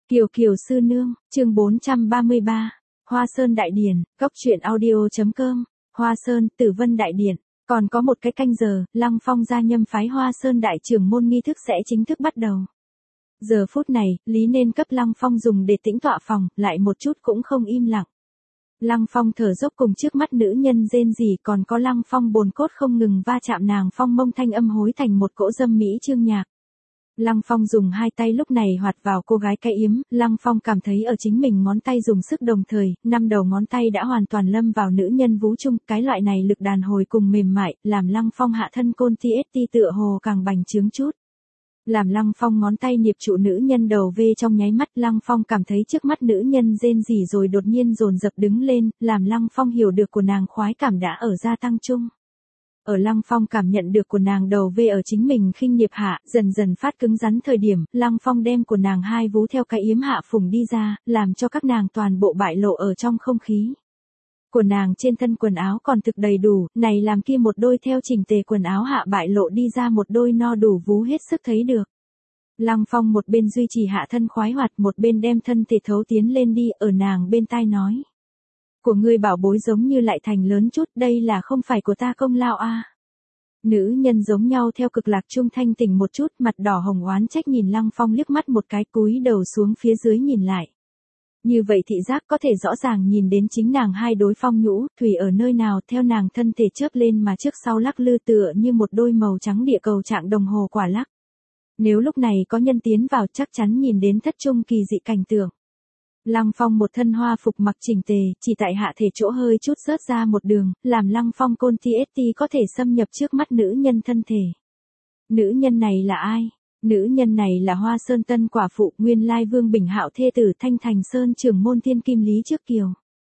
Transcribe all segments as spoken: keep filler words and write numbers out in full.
Kiều Kiều sư nương, chương bốn trăm ba mươi ba, Hoa Sơn Đại Điển, góc truyện audio.com, Hoa Sơn, Tử Vân Đại Điển. Còn có một cái canh giờ, Lăng Phong gia nhâm phái Hoa Sơn Đại trưởng môn nghi thức sẽ chính thức bắt đầu. Giờ phút này, Lý nên cấp Lăng Phong dùng để tĩnh tọa phòng, lại một chút cũng không im lặng. Lăng Phong thở dốc cùng trước mắt nữ nhân rên rỉ, còn có Lăng Phong bồn cốt không ngừng va chạm nàng phong mông thanh âm hối thành một cỗ dâm mỹ chương nhạc. Lăng Phong dùng hai tay lúc này hoạt vào cô gái cái yếm, Lăng Phong cảm thấy ở chính mình ngón tay dùng sức đồng thời, năm đầu ngón tay đã hoàn toàn lâm vào nữ nhân vú trung, cái loại này lực đàn hồi cùng mềm mại, làm Lăng Phong hạ thân côn ti ét ti tựa hồ càng bành trướng chút. Làm Lăng Phong ngón tay niệp trụ nữ nhân đầu vê trong nháy mắt, Lăng Phong cảm thấy trước mắt nữ nhân rên rỉ rồi đột nhiên dồn dập đứng lên, làm Lăng Phong hiểu được của nàng khoái cảm đã ở gia tăng chung. Ở Lăng Phong cảm nhận được của nàng đầu vê ở chính mình khinh niệp hạ, dần dần phát cứng rắn thời điểm, Lăng Phong đem của nàng hai vú theo cái yếm hạ phùng đi ra, làm cho các nàng toàn bộ bại lộ ở trong không khí. Của nàng trên thân quần áo còn thực đầy đủ, này làm kia một đôi theo chỉnh tề quần áo hạ bại lộ đi ra một đôi no đủ vú hết sức thấy được. Lăng Phong một bên duy trì hạ thân khoái hoạt, một bên đem thân thể thấu tiến lên đi, ở nàng bên tai nói. Của ngươi bảo bối giống như lại thành lớn chút, đây là không phải của ta công lao a. À. Nữ nhân giống nhau theo cực lạc trung thanh tỉnh một chút, mặt đỏ hồng oán trách nhìn Lăng Phong liếc mắt một cái, cúi đầu xuống phía dưới nhìn lại. Như vậy thị giác có thể rõ ràng nhìn đến chính nàng hai đối phong nhũ, thủy ở nơi nào, theo nàng thân thể chớp lên mà trước sau lắc lư tựa như một đôi màu trắng địa cầu trạng đồng hồ quả lắc. Nếu lúc này có nhân tiến vào chắc chắn nhìn đến thất trung kỳ dị cảnh tượng. Lăng Phong một thân hoa phục mặc chỉnh tề, chỉ tại hạ thể chỗ hơi chút rớt ra một đường, làm Lăng Phong côn ti ét ti có thể xâm nhập trước mắt nữ nhân thân thể. Nữ nhân này là ai? Nữ nhân này là Hoa Sơn Tân quả phụ, nguyên lai Vương Bình Hạo thê tử Thanh Thành Sơn trưởng môn Thiên Kim Lý Trước Kiều.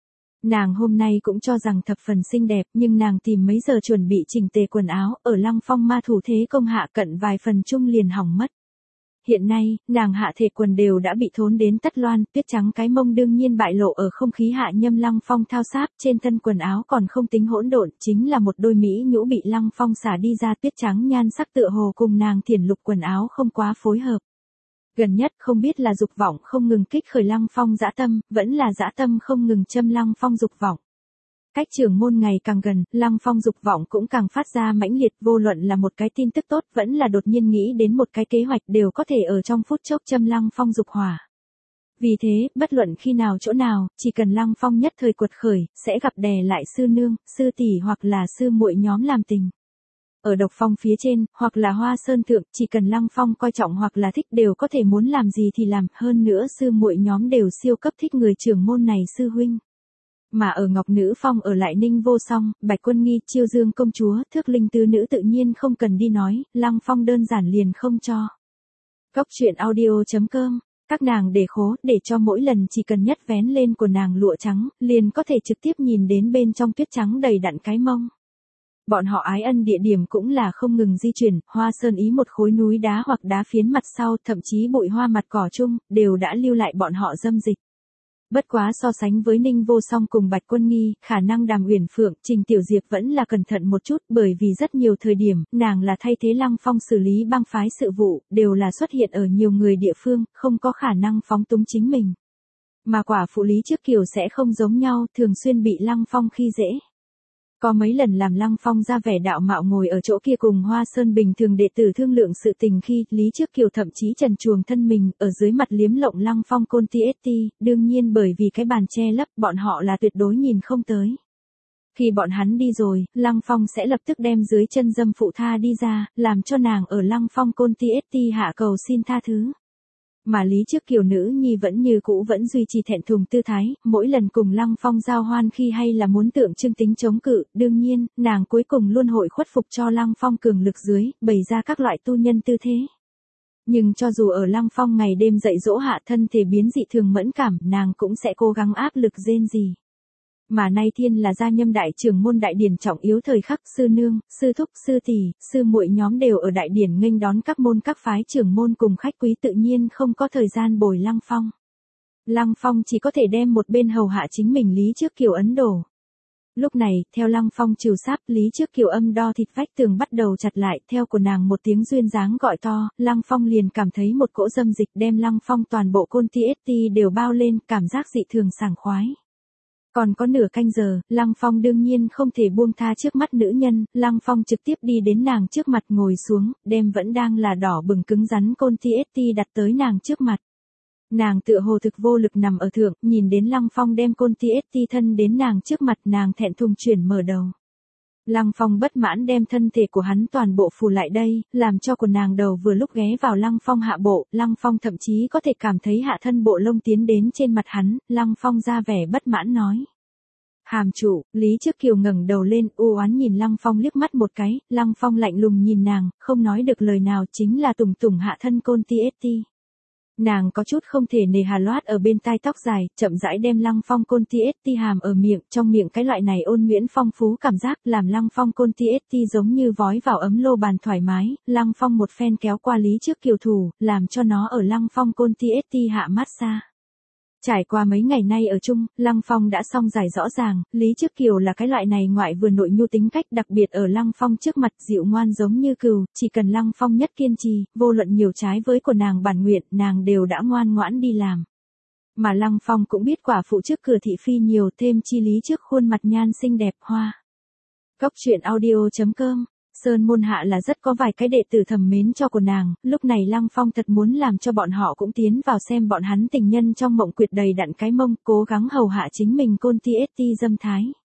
Nàng hôm nay cũng cho rằng thập phần xinh đẹp, nhưng nàng tìm mấy giờ chuẩn bị chỉnh tề quần áo, ở Lăng Phong ma thủ thế công hạ cận vài phần chung liền hỏng mất. Hiện nay, nàng hạ thể quần đều đã bị thốn đến tất loan, tuyết trắng cái mông đương nhiên bại lộ ở không khí hạ nhâm Lăng Phong thao sáp, trên thân quần áo còn không tính hỗn độn, chính là một đôi mỹ nhũ bị Lăng Phong xả đi ra, tuyết trắng nhan sắc tựa hồ cùng nàng thiển lục quần áo không quá phối hợp. Gần nhất không biết là dục vọng không ngừng kích khởi Lăng Phong dã tâm, vẫn là dã tâm không ngừng châm Lăng Phong dục vọng. Cách trưởng môn ngày càng gần, Lăng Phong dục vọng cũng càng phát ra mãnh liệt, vô luận là một cái tin tức tốt, vẫn là đột nhiên nghĩ đến một cái kế hoạch đều có thể ở trong phút chốc châm Lăng Phong dục hỏa. Vì thế, bất luận khi nào chỗ nào, chỉ cần Lăng Phong nhất thời quật khởi, sẽ gặp đè lại sư nương, sư tỷ hoặc là sư muội nhóm làm tình. Ở độc phong phía trên, hoặc là Hoa Sơn thượng, chỉ cần Lăng Phong coi trọng hoặc là thích đều có thể muốn làm gì thì làm, hơn nữa sư muội nhóm đều siêu cấp thích người trưởng môn này sư huynh. Mà ở Ngọc Nữ Phong ở lại Ninh Vô Song, Bạch Quân Nghi, Chiêu Dương công chúa, Thước Linh tứ nữ tự nhiên không cần đi nói, Lăng Phong đơn giản liền không cho. Góc truyện audio.com, các nàng để khố, để cho mỗi lần chỉ cần nhất vén lên của nàng lụa trắng, liền có thể trực tiếp nhìn đến bên trong tuyết trắng đầy đặn cái mông. Bọn họ ái ân địa điểm cũng là không ngừng di chuyển, Hoa Sơn ý một khối núi đá hoặc đá phiến mặt sau, thậm chí bụi hoa mặt cỏ chung, đều đã lưu lại bọn họ dâm dịch. Bất quá so sánh với Ninh Vô Song cùng Bạch Quân Nghi, khả năng Đàm Uyển Phượng, Trình Tiểu Diệp vẫn là cẩn thận một chút, bởi vì rất nhiều thời điểm, nàng là thay thế Lăng Phong xử lý bang phái sự vụ, đều là xuất hiện ở nhiều người địa phương, không có khả năng phóng túng chính mình. Mà quả phụ Lý Trước Kiều sẽ không giống nhau, thường xuyên bị Lăng Phong khi dễ. Có mấy lần làm Lăng Phong ra vẻ đạo mạo ngồi ở chỗ kia cùng Hoa Sơn bình thường đệ tử thương lượng sự tình khi Lý Trước Kiều thậm chí trần truồng thân mình ở dưới mặt liếm lộng Lăng Phong côn ti ét ti, đương nhiên bởi vì cái bàn che lấp bọn họ là tuyệt đối nhìn không tới. Khi bọn hắn đi rồi, Lăng Phong sẽ lập tức đem dưới chân dâm phụ tha đi ra, làm cho nàng ở Lăng Phong côn ti ét ti hạ cầu xin tha thứ. Mà Lý Trước Kiều nữ nhi vẫn như cũ vẫn duy trì thẹn thùng tư thái, mỗi lần cùng Lăng Phong giao hoan khi hay là muốn tượng trưng tính chống cự, đương nhiên, nàng cuối cùng luôn hội khuất phục cho Lăng Phong cường lực dưới, bày ra các loại tu nhân tư thế. Nhưng cho dù ở Lăng Phong ngày đêm dạy dỗ hạ thân thể biến dị thường mẫn cảm, nàng cũng sẽ cố gắng áp lực rên rỉ. Mà nay thiên là gia nhâm đại trưởng môn đại điển trọng yếu thời khắc, sư nương, sư thúc, sư tỷ, sư muội nhóm đều ở đại điển nghênh đón các môn các phái trưởng môn cùng khách quý, tự nhiên không có thời gian bồi Lăng Phong. Lăng Phong chỉ có thể đem một bên hầu hạ chính mình Lý Trước Kiều ấn đổ. Lúc này, theo Lăng Phong trừ sáp, Lý Trước Kiều âm đo thịt vách tường bắt đầu chặt lại, theo của nàng một tiếng duyên dáng gọi to, Lăng Phong liền cảm thấy một cỗ dâm dịch đem Lăng Phong toàn bộ côn ti ét ti đều bao lên, cảm giác dị thường sảng khoái. Còn có nửa canh giờ, Lăng Phong đương nhiên không thể buông tha trước mắt nữ nhân, Lăng Phong trực tiếp đi đến nàng trước mặt ngồi xuống, đem vẫn đang là đỏ bừng cứng rắn côn ti ét ti đặt tới nàng trước mặt. Nàng tựa hồ thực vô lực nằm ở thượng, nhìn đến Lăng Phong đem côn ti ét ti thân đến nàng trước mặt, nàng thẹn thùng chuyển mở đầu. Lăng Phong bất mãn đem thân thể của hắn toàn bộ phủ lại đây, làm cho của nàng đầu vừa lúc ghé vào Lăng Phong hạ bộ, Lăng Phong thậm chí có thể cảm thấy hạ thân bộ lông tiến đến trên mặt hắn, Lăng Phong ra vẻ bất mãn nói. Hàm chủ, Lý Trước Kiều ngẩng đầu lên, u oán nhìn Lăng Phong liếc mắt một cái, Lăng Phong lạnh lùng nhìn nàng, không nói được lời nào, chính là tùng tùng hạ thân côn ti ét ti. Nàng có chút không thể nề hà loát ở bên tai tóc dài, chậm rãi đem Lăng Phong côn ti ét ti hàm ở miệng, trong miệng cái loại này ôn nhuyễn phong phú cảm giác, làm Lăng Phong côn ti ét ti giống như vói vào ấm lô bàn thoải mái, Lăng Phong một phen kéo qua Lý Trước Kiều thủ, làm cho nó ở Lăng Phong côn ti ét ti hạ mát xa. Trải qua mấy ngày nay ở chung, Lăng Phong đã xong giải rõ ràng, Lý Trước Kiều là cái loại này ngoại vừa nội nhu tính cách, đặc biệt ở Lăng Phong trước mặt dịu ngoan giống như cừu, chỉ cần Lăng Phong nhất kiên trì, vô luận nhiều trái với của nàng bản nguyện, nàng đều đã ngoan ngoãn đi làm. Mà Lăng Phong cũng biết quả phụ trước cửa thị phi nhiều, thêm chi Lý Trước khuôn mặt nhan xinh đẹp hoa. Cốc truyện audio chấm com Sơn Môn Hạ là rất có vài cái đệ tử thầm mến cho của nàng, lúc này Lăng Phong thật muốn làm cho bọn họ cũng tiến vào xem bọn hắn tình nhân trong mộng quyệt đầy đặn cái mông, cố gắng hầu hạ chính mình côn ti ét ti dâm thái.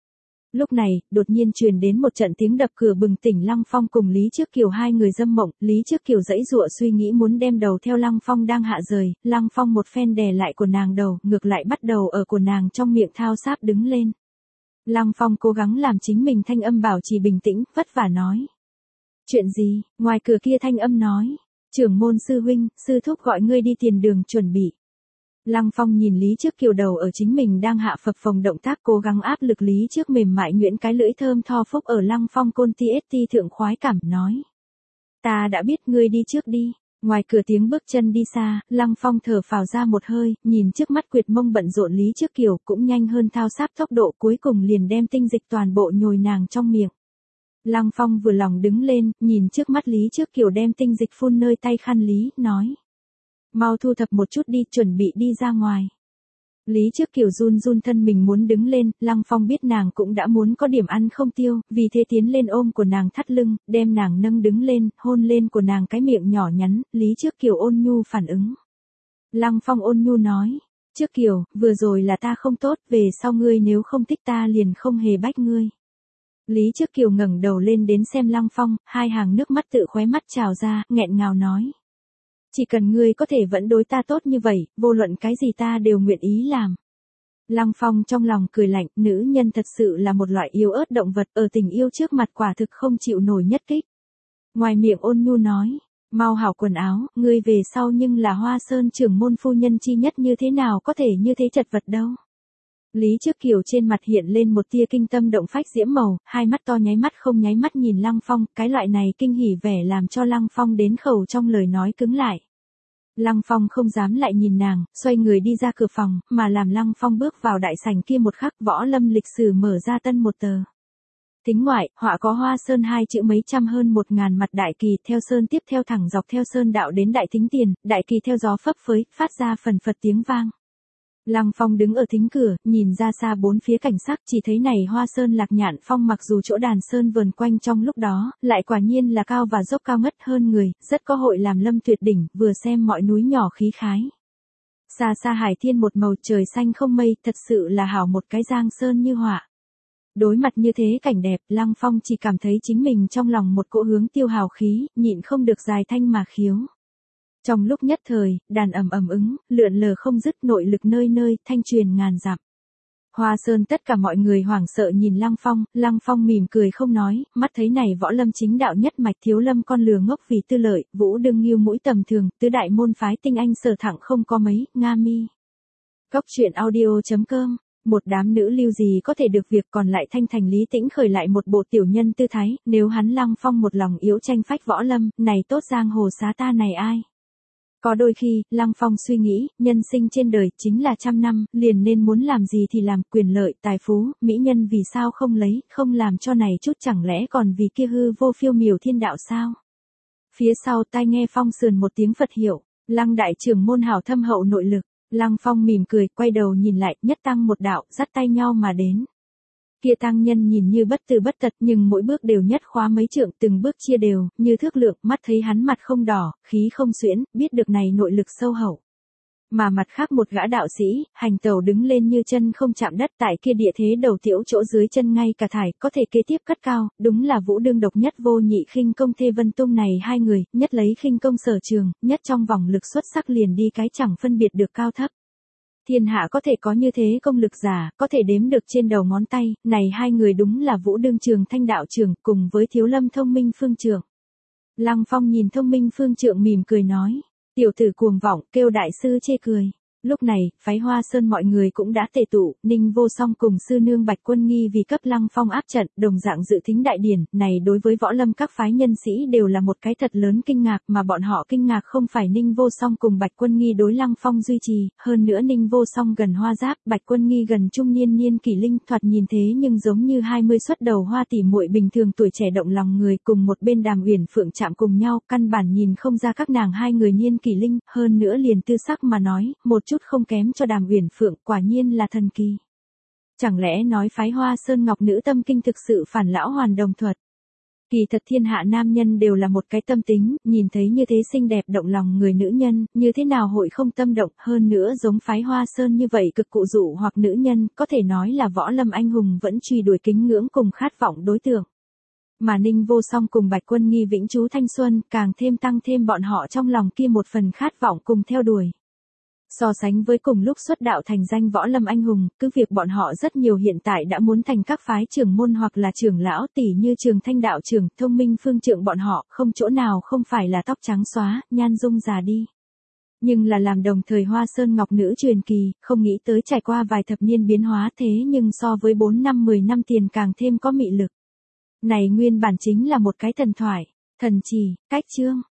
Lúc này, đột nhiên truyền đến một trận tiếng đập cửa bừng tỉnh Lăng Phong cùng Lý Trước Kiều hai người dâm mộng, Lý Trước Kiều dãy dụa suy nghĩ muốn đem đầu theo Lăng Phong đang hạ rời, Lăng Phong một phen đè lại của nàng đầu, ngược lại bắt đầu ở của nàng trong miệng thao sáp đứng lên. Lăng Phong cố gắng làm chính mình thanh âm bảo trì bình tĩnh, vất vả nói. Chuyện gì? Ngoài cửa kia thanh âm nói. Trưởng môn sư huynh, sư thúc gọi ngươi đi tiền đường chuẩn bị. Lăng Phong nhìn Lý Trước Kiều đầu ở chính mình đang hạ phập phồng động tác cố gắng áp lực Lý Trước mềm mại nhuyễn cái lưỡi thơm tho phúc ở Lăng Phong côn ti ét ti thượng khoái cảm nói. Ta đã biết ngươi đi trước đi. Ngoài cửa tiếng bước chân đi xa, Lăng Phong thở phào ra một hơi, nhìn trước mắt quyệt mông bận rộn Lý Trước Kiều cũng nhanh hơn thao sáp tốc độ cuối cùng liền đem tinh dịch toàn bộ nhồi nàng trong miệng. Lăng Phong vừa lòng đứng lên, nhìn trước mắt Lý Trước Kiều đem tinh dịch phun nơi tay khăn Lý, nói. Mau thu thập một chút đi, chuẩn bị đi ra ngoài. Lý Trước Kiều run run thân mình muốn đứng lên, Lăng Phong biết nàng cũng đã muốn có điểm ăn không tiêu, vì thế tiến lên ôm của nàng thắt lưng, đem nàng nâng đứng lên, hôn lên của nàng cái miệng nhỏ nhắn, Lý Trước Kiều ôn nhu phản ứng. Lăng Phong ôn nhu nói, Trước Kiều, vừa rồi là ta không tốt, về sau ngươi nếu không thích ta liền không hề bách ngươi. Lý Trước Kiều ngẩng đầu lên đến xem Lăng Phong, hai hàng nước mắt tự khóe mắt trào ra, nghẹn ngào nói. Chỉ cần ngươi có thể vẫn đối ta tốt như vậy, vô luận cái gì ta đều nguyện ý làm. Lăng Phong trong lòng cười lạnh, nữ nhân thật sự là một loại yếu ớt động vật, ở tình yêu trước mặt quả thực không chịu nổi nhất kích. Ngoài miệng ôn nhu nói, mau hảo quần áo, ngươi về sau nhưng là Hoa Sơn trưởng môn phu nhân chi nhất, như thế nào có thể như thế chật vật đâu. Lý Trước Kiều trên mặt hiện lên một tia kinh tâm động phách diễm màu, hai mắt to nháy mắt không nháy mắt nhìn Lăng Phong, cái loại này kinh hỉ vẻ làm cho Lăng Phong đến khẩu trong lời nói cứng lại. Lăng Phong không dám lại nhìn nàng, xoay người đi ra cửa phòng, mà làm Lăng Phong bước vào đại sảnh kia một khắc, Võ Lâm lịch sử mở ra tân một tờ. Tính ngoại, họa có Hoa Sơn hai chữ mấy trăm hơn một ngàn mặt đại kỳ, theo sơn tiếp theo thẳng dọc theo sơn đạo đến đại thính tiền, đại kỳ theo gió phấp phới, phát ra phần phật tiếng vang. Lăng Phong đứng ở thính cửa, nhìn ra xa bốn phía cảnh sắc, chỉ thấy này Hoa Sơn Lạc Nhạn Phong mặc dù chỗ đàn sơn vờn quanh trong lúc đó, lại quả nhiên là cao và dốc cao ngất hơn người, rất có hội làm lâm tuyệt đỉnh, vừa xem mọi núi nhỏ khí khái. Xa xa hải thiên một màu trời xanh không mây, thật sự là hảo một cái giang sơn như họa. Đối mặt như thế cảnh đẹp, Lăng Phong chỉ cảm thấy chính mình trong lòng một cỗ hướng tiêu hào khí, nhịn không được dài thanh mà khiếu. Trong lúc nhất thời, đàn ầm ầm ứng, lượn lờ không dứt, nội lực nơi nơi, thanh truyền ngàn dặm. Hoa Sơn tất cả mọi người hoảng sợ nhìn Lăng Phong, Lăng Phong mỉm cười không nói, mắt thấy này võ lâm chính đạo nhất mạch thiếu lâm con lừa ngốc vì tư lợi, vũ đương nghiêu mũi tầm thường, tứ đại môn phái tinh anh sở thẳng không có mấy, nga mi. Cốc truyện audio chấm com Một đám nữ lưu gì có thể được việc, còn lại thanh thành lý tĩnh khởi lại một bộ tiểu nhân tư thái, nếu hắn Lăng Phong một lòng yếu tranh phách võ lâm, này tốt giang hồ xá ta này ai. Có đôi khi, Lăng Phong suy nghĩ, nhân sinh trên đời chính là trăm năm, liền nên muốn làm gì thì làm, quyền lợi, tài phú, mỹ nhân vì sao không lấy, không làm cho này chút chẳng lẽ còn vì kia hư vô phiêu miểu thiên đạo sao? Phía sau tai nghe Phong sườn một tiếng Phật hiệu, Lăng đại trưởng môn hảo thâm hậu nội lực, Lăng Phong mỉm cười, quay đầu nhìn lại, nhất tăng một đạo, dắt tay nhau mà đến. Kia tăng nhân nhìn như bất từ bất tật nhưng mỗi bước đều nhất khóa mấy trượng, từng bước chia đều, như thước lượng, mắt thấy hắn mặt không đỏ, khí không xuyễn, biết được này nội lực sâu hậu. Mà mặt khác một gã đạo sĩ, hành tẩu đứng lên như chân không chạm đất tại kia địa thế đầu tiểu chỗ dưới chân ngay cả thải, có thể kế tiếp cất cao, đúng là vũ đương độc nhất vô nhị khinh công Thê Vân Tung này hai người, nhất lấy khinh công sở trường, nhất trong vòng lực xuất sắc liền đi cái chẳng phân biệt được cao thấp. Thiên hạ có thể có như thế công lực giả, có thể đếm được trên đầu ngón tay, này hai người đúng là Vũ Đương Trường Thanh đạo trưởng cùng với Thiếu Lâm Thông Minh Phương Trượng. Lăng Phong nhìn Thông Minh Phương Trượng mỉm cười nói, tiểu tử cuồng vọng, kêu đại sư chê cười. Lúc này, phái Hoa Sơn mọi người cũng đã tề tụ, Ninh Vô Song cùng sư nương Bạch Quân Nghi vì cấp Lăng Phong áp trận, đồng dạng dự thính đại điển, này đối với võ lâm các phái nhân sĩ đều là một cái thật lớn kinh ngạc, mà bọn họ kinh ngạc không phải Ninh Vô Song cùng Bạch Quân Nghi đối Lăng Phong duy trì, hơn nữa Ninh Vô Song gần hoa giáp, Bạch Quân Nghi gần trung niên niên kỷ linh, thoạt nhìn thế nhưng giống như hai mươi xuất đầu hoa tỷ muội bình thường tuổi trẻ động lòng người, cùng một bên Đàm Uyển Phượng chạm cùng nhau, căn bản nhìn không ra các nàng hai người niên kỷ linh, hơn nữa liền tư sắc mà nói, một chút không kém cho Đàm Uyển Phượng, quả nhiên là thần kỳ. Chẳng lẽ nói phái Hoa Sơn Ngọc nữ tâm kinh thực sự phản lão hoàn đồng thuật? Kỳ thật thiên hạ nam nhân đều là một cái tâm tính, nhìn thấy như thế xinh đẹp động lòng người nữ nhân, như thế nào hội không tâm động, hơn nữa giống phái Hoa Sơn như vậy cực cụ dụ hoặc nữ nhân, có thể nói là võ lâm anh hùng vẫn truy đuổi kính ngưỡng cùng khát vọng đối tượng. Mà Ninh Vô Song cùng Bạch Quân Nghi vĩnh trú thanh xuân, càng thêm tăng thêm bọn họ trong lòng kia một phần khát vọng cùng theo đuổi. So sánh với cùng lúc xuất đạo thành danh võ lâm anh hùng, cứ việc bọn họ rất nhiều hiện tại đã muốn thành các phái trưởng môn hoặc là trưởng lão tỷ như Trường Thanh đạo trưởng, Thông Minh Phương Trượng bọn họ, không chỗ nào không phải là tóc trắng xóa, nhan dung già đi. Nhưng là làm đồng thời Hoa Sơn Ngọc nữ truyền kỳ, không nghĩ tới trải qua vài thập niên biến hóa thế nhưng so với bốn năm mười năm tiền càng thêm có mị lực. Này nguyên bản chính là một cái thần thoại, thần chỉ, cách chương.